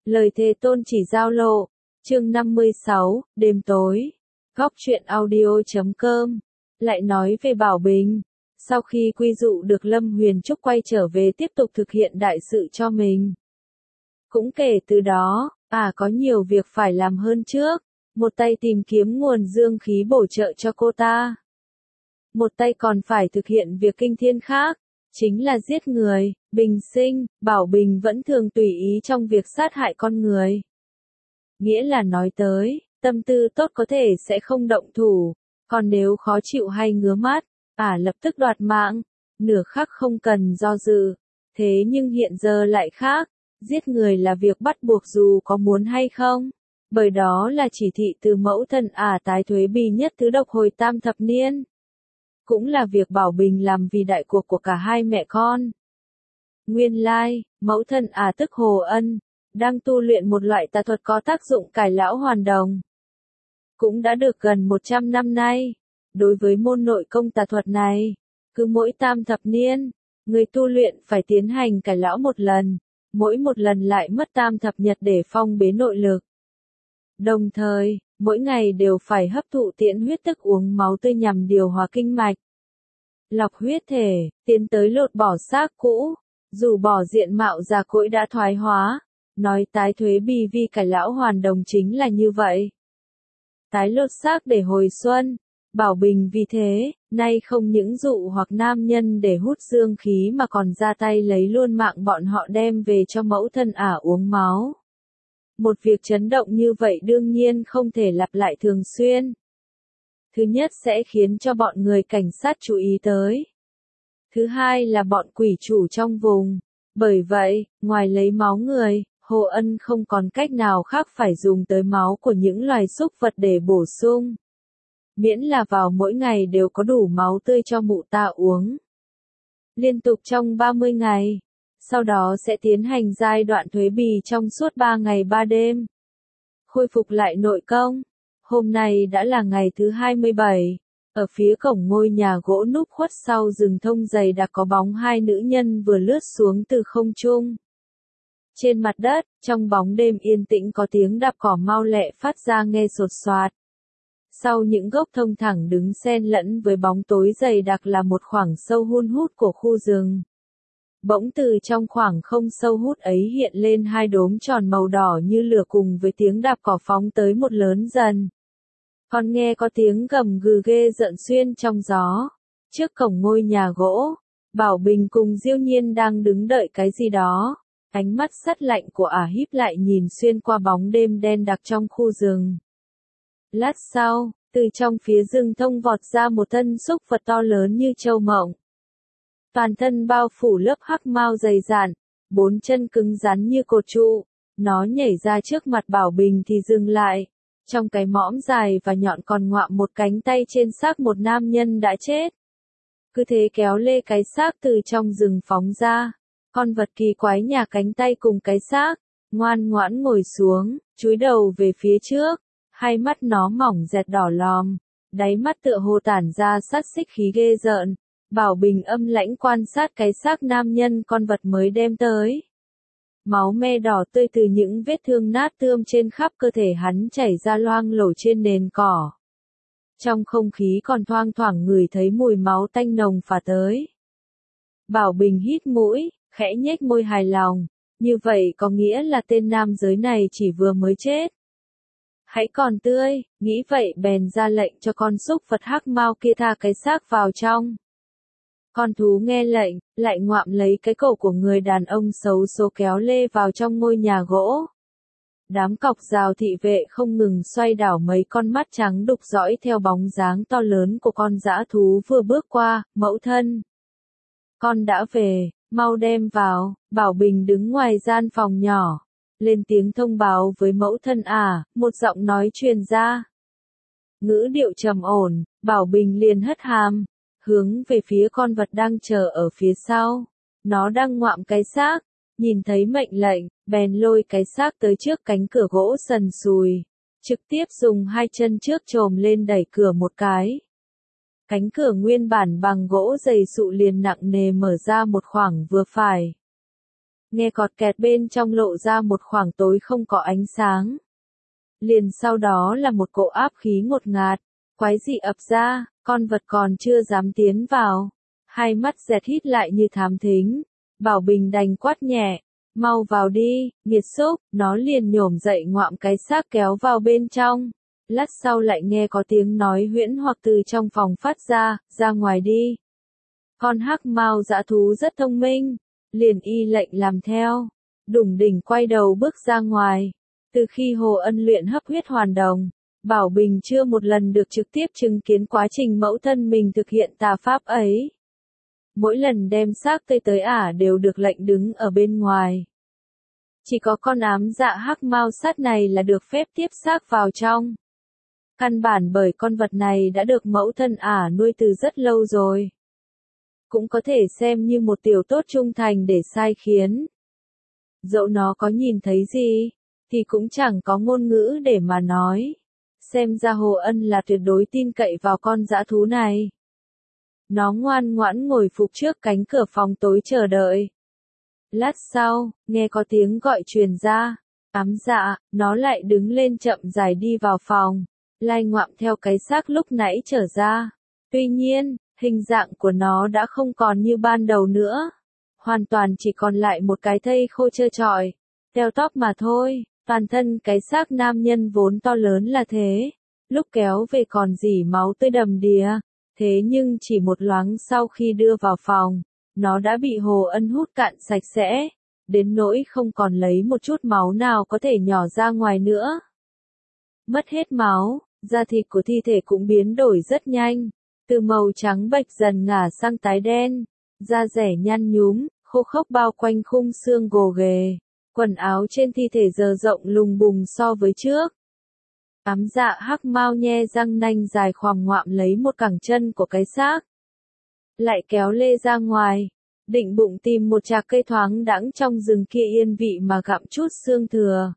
Lời thề tôn chỉ giao lộ, chương 56, đêm tối. Góc truyện audio.com. Lại nói về Bảo Bình. Sau khi quy dụ được Lâm Huyền Trúc quay trở về tiếp tục thực hiện đại sự cho mình. Cũng kể từ đó, có nhiều việc phải làm hơn trước. Một tay tìm kiếm nguồn dương khí bổ trợ cho cô ta. Một tay còn phải thực hiện việc kinh thiên khác. Chính là giết người, bình sinh, Bảo Bình vẫn thường tùy ý trong việc sát hại con người. Nghĩa là nói tới, tâm tư tốt có thể sẽ không động thủ, còn nếu khó chịu hay ngứa mắt, lập tức đoạt mạng, nửa khắc không cần do dự. Thế nhưng hiện giờ lại khác, giết người là việc bắt buộc dù có muốn hay không, bởi đó là chỉ thị từ mẫu thân tái thuế bi nhất thứ độc hồi tam thập niên. Cũng là việc Bảo Bình làm vì đại cuộc của cả hai mẹ con. Nguyên lai, mẫu thân tức Hồ Ân, đang tu luyện một loại tà thuật có tác dụng cải lão hoàn đồng. Cũng đã được gần 100 năm nay. Đối với môn nội công tà thuật này, cứ mỗi tam thập niên, người tu luyện phải tiến hành cải lão một lần, mỗi một lần lại mất tam thập nhật để phong bế nội lực. Đồng thời, mỗi ngày đều phải hấp thụ tiễn huyết tức uống máu tươi nhằm điều hòa kinh mạch. Lọc huyết thể, tiến tới lột bỏ xác cũ, dù bỏ diện mạo già cỗi đã thoái hóa, nói tái thuế bi vi cải lão hoàn đồng chính là như vậy. Tái lột xác để hồi xuân, Bảo Bình vì thế, nay không những dụ hoặc nam nhân để hút dương khí mà còn ra tay lấy luôn mạng bọn họ đem về cho mẫu thân uống máu. Một việc chấn động như vậy đương nhiên không thể lặp lại thường xuyên. Thứ nhất sẽ khiến cho bọn người cảnh sát chú ý tới. Thứ hai là bọn quỷ chủ trong vùng. Bởi vậy, ngoài lấy máu người, Hồ Ân không còn cách nào khác phải dùng tới máu của những loài súc vật để bổ sung. Miễn là vào mỗi ngày đều có đủ máu tươi cho mụ ta uống. Liên tục trong 30 ngày. Sau đó sẽ tiến hành giai đoạn thuế bì trong suốt 3 ngày 3 đêm. Khôi phục lại nội công. Hôm nay đã là ngày thứ 27. Ở phía cổng ngôi nhà gỗ núp khuất sau rừng thông dày đã có bóng hai nữ nhân vừa lướt xuống từ không trung. Trên mặt đất, trong bóng đêm yên tĩnh có tiếng đạp cỏ mau lẹ phát ra nghe sột soạt. Sau những gốc thông thẳng đứng xen lẫn với bóng tối dày đặc là một khoảng sâu hun hút của khu rừng. Bỗng từ trong khoảng không sâu hút ấy hiện lên hai đốm tròn màu đỏ như lửa cùng với tiếng đạp cỏ phóng tới một lớn dần. Còn nghe có tiếng gầm gừ ghê rợn xuyên trong gió. Trước cổng ngôi nhà gỗ, Bảo Bình cùng Diêu Nhiên đang đứng đợi cái gì đó. Ánh mắt sắt lạnh của híp lại nhìn xuyên qua bóng đêm đen đặc trong khu rừng. Lát sau, từ trong phía rừng thông vọt ra một thân súc vật to lớn như trâu mộng. Toàn thân bao phủ lớp hắc mao dày dạn, bốn chân cứng rắn như cột trụ. Nó nhảy ra trước mặt Bảo Bình thì dừng lại. Trong cái mõm dài và nhọn còn ngoạm một cánh tay trên xác một nam nhân đã chết. Cứ thế kéo lê cái xác từ trong rừng phóng ra. Con vật kỳ quái nhà cánh tay cùng cái xác, ngoan ngoãn ngồi xuống, chúi đầu về phía trước. Hai mắt nó mỏng dẹt đỏ lòm, đáy mắt tựa hồ tản ra sát xích khí ghê rợn. Bảo Bình âm lãnh quan sát cái xác nam nhân con vật mới đem tới. Máu me đỏ tươi từ những vết thương nát tươm trên khắp cơ thể hắn chảy ra loang lổ trên nền cỏ. Trong không khí còn thoang thoảng ngửi thấy mùi máu tanh nồng phả tới. Bảo Bình hít mũi, khẽ nhếch môi hài lòng. Như vậy có nghĩa là tên nam giới này chỉ vừa mới chết. Hãy còn tươi, nghĩ vậy bèn ra lệnh cho con súc vật hắc mao kia tha cái xác vào trong. Con thú nghe lệnh, lại ngoạm lấy cái cổ của người đàn ông xấu số kéo lê vào trong ngôi nhà gỗ. Đám cọc rào thị vệ không ngừng xoay đảo mấy con mắt trắng đục dõi theo bóng dáng to lớn của con dã thú vừa bước qua. Mẫu thân, con đã về, mau đem vào. Bảo Bình đứng ngoài gian phòng nhỏ, lên tiếng thông báo với mẫu thân một giọng nói truyền ra. Ngữ điệu trầm ổn, Bảo Bình liền hất hàm, hướng về phía con vật đang chờ ở phía sau. Nó đang ngoạm cái xác, nhìn thấy mệnh lệnh, bèn lôi cái xác tới trước cánh cửa gỗ sần sùi, trực tiếp dùng hai chân trước chồm lên đẩy cửa một cái. Cánh cửa nguyên bản bằng gỗ dày sụ liền nặng nề mở ra một khoảng vừa phải. nghe cọt kẹt bên trong lộ ra một khoảng tối không có ánh sáng. Liền sau đó là một cỗ áp khí ngột ngạt, quái dị ập ra, con vật còn chưa dám tiến vào. Hai mắt dẹt hít lại như thám thính. Bảo Bình đành quát nhẹ, mau vào đi, nghiệt xúc, nó liền nhổm dậy ngoạm cái xác kéo vào bên trong. Lát sau lại nghe có tiếng nói huyễn hoặc từ trong phòng phát ra ngoài đi. Con hắc mao dã thú rất thông minh, liền y lệnh làm theo. Đủng đỉnh quay đầu bước ra ngoài. Từ khi Hồ Ân luyện hấp huyết hoàn đồng, Bảo Bình chưa một lần được trực tiếp chứng kiến quá trình mẫu thân mình thực hiện tà pháp ấy. Mỗi lần đem xác tươi tới đều được lệnh đứng ở bên ngoài. Chỉ có con ám dạ hắc mao sát này là được phép tiếp xác vào trong. Căn bản bởi con vật này đã được mẫu thân nuôi từ rất lâu rồi. Cũng có thể xem như một tiểu tốt trung thành để sai khiến. Dẫu nó có nhìn thấy gì, thì cũng chẳng có ngôn ngữ để mà nói. Xem ra Hồ Ân là tuyệt đối tin cậy vào con dã thú này. Nó ngoan ngoãn ngồi phục trước cánh cửa phòng tối chờ đợi. Lát sau, nghe có tiếng gọi truyền ra. Ám dạ, nó lại đứng lên chậm rãi đi vào phòng, lai ngoạm theo cái xác lúc nãy trở ra. Tuy nhiên, hình dạng của nó đã không còn như ban đầu nữa. Hoàn toàn chỉ còn lại một cái thây khô trơ trọi, teo tóp mà thôi. Toàn thân cái xác nam nhân vốn to lớn là thế. Lúc kéo về còn rỉ máu tươi đầm đìa. Thế nhưng chỉ một loáng sau khi đưa vào phòng, nó đã bị Hồ Ân hút cạn sạch sẽ, đến nỗi không còn lấy một chút máu nào có thể nhỏ ra ngoài nữa. Mất hết máu, da thịt của thi thể cũng biến đổi rất nhanh, từ màu trắng bệch dần ngả sang tái đen, da rẻ nhăn nhúm, khô khốc bao quanh khung xương gồ ghề, quần áo trên thi thể giờ rộng lùng bùng so với trước. Ám dạ hắc mao nhe răng nanh dài khoằm ngoạm lấy một cẳng chân của cái xác. Lại kéo lê ra ngoài, định bụng tìm một trạc cây thoáng đãng trong rừng kia yên vị mà gặm chút xương thừa.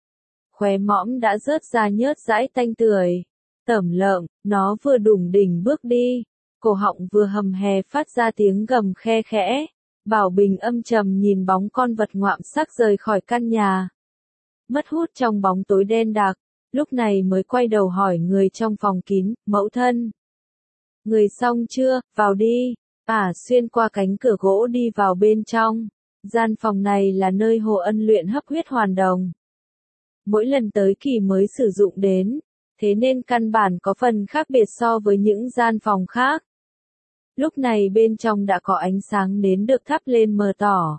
Khóe mõm đã rớt ra nhớt dãi tanh tưởi. Tởm lợm, nó vừa đủng đỉnh bước đi, cổ họng vừa hầm hè phát ra tiếng gầm khe khẽ. Bảo Bình âm trầm nhìn bóng con vật ngoạm xác rời khỏi căn nhà. Mất hút trong bóng tối đen đặc. Lúc này mới quay đầu hỏi người trong phòng kín, mẫu thân. Người xong chưa, vào đi. Xuyên qua cánh cửa gỗ đi vào bên trong. Gian phòng này là nơi Hồ Ân luyện hấp huyết hoàn đồng. Mỗi lần tới kỳ mới sử dụng đến, thế nên căn bản có phần khác biệt so với những gian phòng khác. Lúc này bên trong đã có ánh sáng nến được thắp lên mờ tỏ.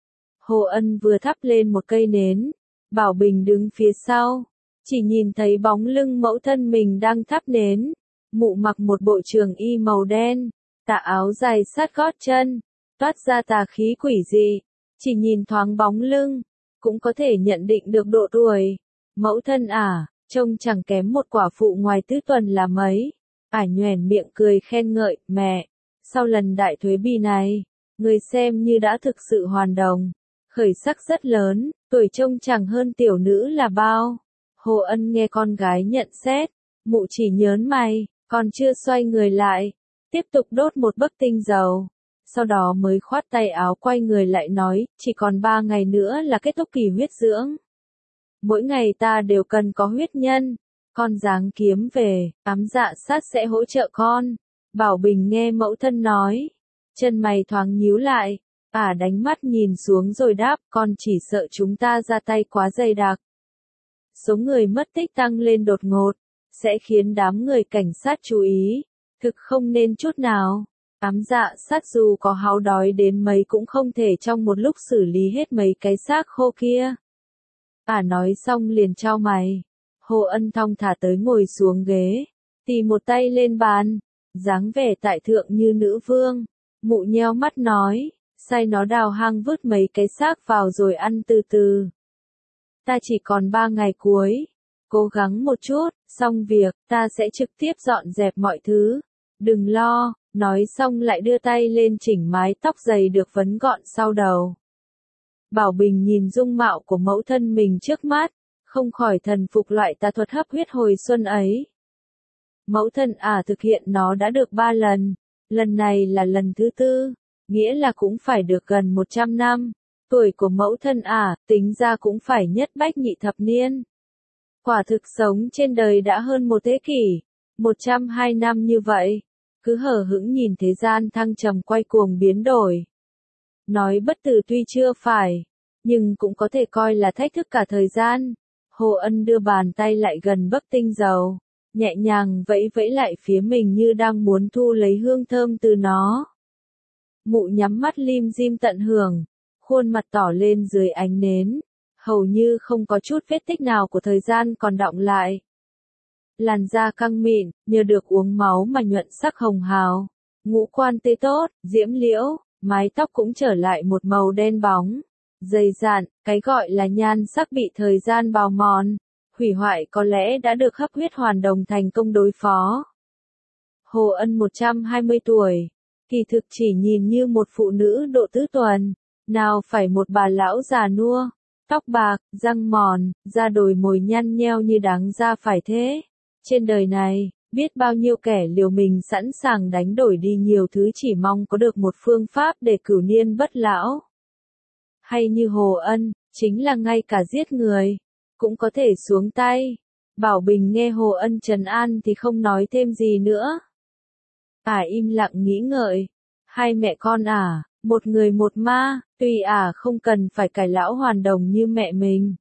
Hồ Ân vừa thắp lên một cây nến, Bảo Bình đứng phía sau. Chỉ nhìn thấy bóng lưng mẫu thân mình đang thắp nến. Mụ mặc một bộ trường y màu đen, tà áo dài sát gót chân, toát ra tà khí quỷ dị. Chỉ nhìn thoáng bóng lưng, cũng có thể nhận định được độ tuổi. Mẫu thân trông chẳng kém một quả phụ ngoài tứ tuần là mấy. Nhoẻn miệng cười khen ngợi, mẹ, sau lần đại thuế bi này, người xem như đã thực sự hoàn đồng. Khởi sắc rất lớn, tuổi trông chẳng hơn tiểu nữ là bao. Hồ Ân nghe con gái nhận xét, mụ chỉ nhớn mày, còn chưa xoay người lại, tiếp tục đốt một bấc tinh dầu. Sau đó mới khoát tay áo quay người lại nói, chỉ còn 3 ngày nữa là kết thúc kỳ huyết dưỡng. Mỗi ngày ta đều cần có huyết nhân, con giáng kiếm về, ám dạ sát sẽ hỗ trợ con. Bảo Bình nghe mẫu thân nói, chân mày thoáng nhíu lại, đánh mắt nhìn xuống rồi đáp, con chỉ sợ chúng ta ra tay quá dày đặc. Số người mất tích tăng lên đột ngột, sẽ khiến đám người cảnh sát chú ý, thực không nên chút nào. Ám dạ sát dù có háu đói đến mấy cũng không thể trong một lúc xử lý hết mấy cái xác khô kia. Nói xong liền chau mày. Hồ Ân thong thả tới ngồi xuống ghế, tì một tay lên bàn, dáng vẻ tại thượng như nữ vương. Mụ nheo mắt nói, sai nó đào hang vứt mấy cái xác vào rồi ăn từ từ. Ta chỉ còn 3 ngày cuối, cố gắng một chút, xong việc, ta sẽ trực tiếp dọn dẹp mọi thứ. Đừng lo, nói xong lại đưa tay lên chỉnh mái tóc dày được vấn gọn sau đầu. Bảo Bình nhìn dung mạo của mẫu thân mình trước mắt, không khỏi thần phục loại tà thuật hấp huyết hồi xuân ấy. Mẫu thân thực hiện nó đã được 3 lần, lần này là lần thứ 4, nghĩa là cũng phải được gần 100 năm. Tuổi của mẫu thân tính ra cũng phải nhất bách nhị thập niên. Quả thực sống trên đời đã hơn một thế kỷ, 102 năm như vậy, cứ hờ hững nhìn thế gian thăng trầm quay cuồng biến đổi. Nói bất tử tuy chưa phải, nhưng cũng có thể coi là thách thức cả thời gian. Hồ Ân đưa bàn tay lại gần bấc tinh dầu, nhẹ nhàng vẫy vẫy lại phía mình như đang muốn thu lấy hương thơm từ nó. Mụ nhắm mắt lim dim tận hưởng, khuôn mặt tỏ lên dưới ánh nến, hầu như không có chút vết tích nào của thời gian còn đọng lại. Làn da căng mịn, nhờ được uống máu mà nhuận sắc hồng hào, ngũ quan tươi tốt, diễm liễu, mái tóc cũng trở lại một màu đen bóng, dày dạn, cái gọi là nhan sắc bị thời gian bào mòn, hủy hoại có lẽ đã được hấp huyết hoàn đồng thành công đối phó. Hồ Ân 120 tuổi, kỳ thực chỉ nhìn như một phụ nữ độ tứ tuần, nào phải một bà lão già nua, tóc bạc, răng mòn, da đồi mồi nhăn nheo như đáng ra phải thế. Trên đời này, biết bao nhiêu kẻ liều mình sẵn sàng đánh đổi đi nhiều thứ chỉ mong có được một phương pháp để cửu niên bất lão. Hay như Hồ Ân, chính là ngay cả giết người, cũng có thể xuống tay. Bảo Bình nghe Hồ Ân trấn an thì không nói thêm gì nữa. Im lặng nghĩ ngợi, hai mẹ con một người một ma, tuy không cần phải cải lão hoàn đồng như mẹ mình.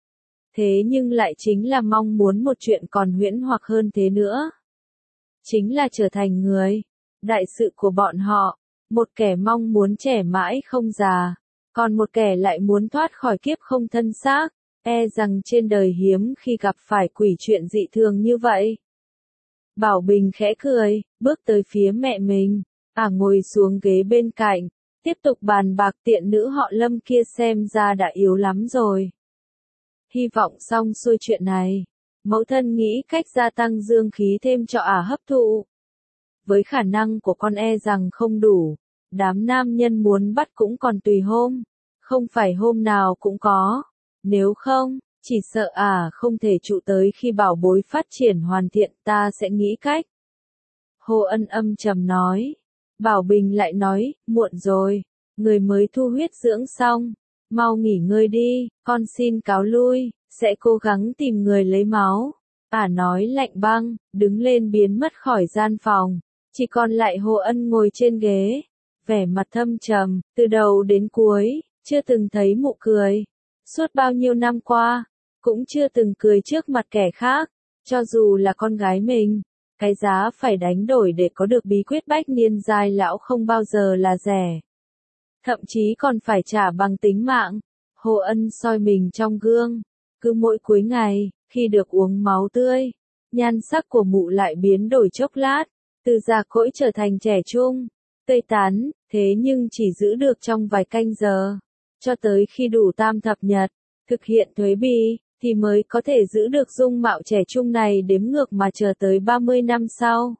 Thế nhưng lại chính là mong muốn một chuyện còn huyễn hoặc hơn thế nữa. Chính là trở thành người. Đại sự của bọn họ, một kẻ mong muốn trẻ mãi không già, còn một kẻ lại muốn thoát khỏi kiếp không thân xác, rằng trên đời hiếm khi gặp phải quỷ chuyện dị thường như vậy. Bảo Bình khẽ cười, bước tới phía mẹ mình, ngồi xuống ghế bên cạnh, tiếp tục bàn bạc tiện nữ họ Lâm kia xem ra đã yếu lắm rồi. Hy vọng xong xuôi chuyện này, mẫu thân nghĩ cách gia tăng dương khí thêm cho hấp thụ. Với khả năng của con rằng không đủ, đám nam nhân muốn bắt cũng còn tùy hôm, không phải hôm nào cũng có. Nếu không, chỉ sợ không thể trụ tới khi bảo bối phát triển hoàn thiện, ta sẽ nghĩ cách. Hồ Ân âm trầm nói. Bảo Bình lại nói, muộn rồi, người mới thu huyết dưỡng xong, mau nghỉ ngơi đi, con xin cáo lui, sẽ cố gắng tìm người lấy máu. Nói lạnh băng, đứng lên biến mất khỏi gian phòng, chỉ còn lại Hồ Ân ngồi trên ghế, vẻ mặt thâm trầm, từ đầu đến cuối, chưa từng thấy mụ cười. Suốt bao nhiêu năm qua, cũng chưa từng cười trước mặt kẻ khác, cho dù là con gái mình. Cái giá phải đánh đổi để có được bí quyết bách niên giai lão không bao giờ là rẻ. Thậm chí còn phải trả bằng tính mạng. Hồ Ân soi mình trong gương. Cứ mỗi cuối ngày, khi được uống máu tươi, nhan sắc của mụ lại biến đổi chốc lát, từ già cỗi trở thành trẻ trung, tươi tắn, thế nhưng chỉ giữ được trong vài canh giờ. Cho tới khi đủ tam thập nhật, thực hiện thuế bi, thì mới có thể giữ được dung mạo trẻ trung này đếm ngược mà chờ tới 30 năm sau.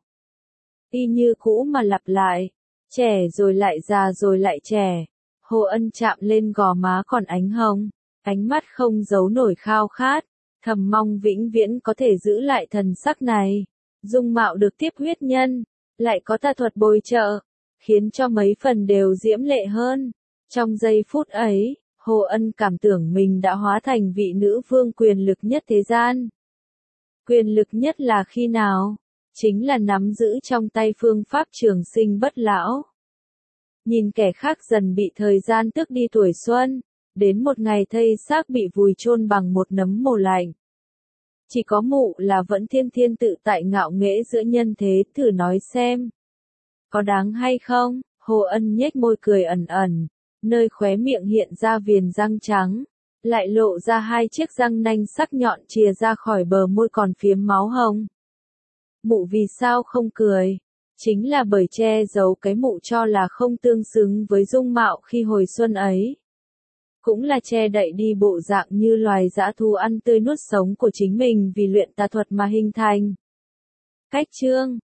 Y như cũ mà lặp lại, trẻ rồi lại già rồi lại trẻ. Hồ Ân chạm lên gò má còn ánh hồng, ánh mắt không giấu nổi khao khát, thầm mong vĩnh viễn có thể giữ lại thần sắc này. Dung mạo được tiếp huyết nhân, lại có tà thuật bồi trợ, khiến cho mấy phần đều diễm lệ hơn. Trong giây phút ấy, Hồ Ân cảm tưởng mình đã hóa thành vị nữ vương quyền lực nhất thế gian. Quyền lực nhất là khi nào? Chính là nắm giữ trong tay phương pháp trường sinh bất lão. Nhìn kẻ khác dần bị thời gian tước đi tuổi xuân, đến một ngày thây xác bị vùi chôn bằng một nấm mồ lạnh. Chỉ có mụ là vẫn thiên thiên tự tại ngạo nghễ giữa nhân thế, thử nói xem. Có đáng hay không? Hồ Ân nhếch môi cười ẩn ẩn, nơi khóe miệng hiện ra viền răng trắng, lại lộ ra hai chiếc răng nanh sắc nhọn chìa ra khỏi bờ môi còn phiếm máu hồng. Mụ vì sao không cười? Chính là bởi che giấu cái mụ cho là không tương xứng với dung mạo khi hồi xuân ấy. Cũng là che đậy đi bộ dạng như loài dã thú ăn tươi nuốt sống của chính mình vì luyện tà thuật mà hình thành. Cách chương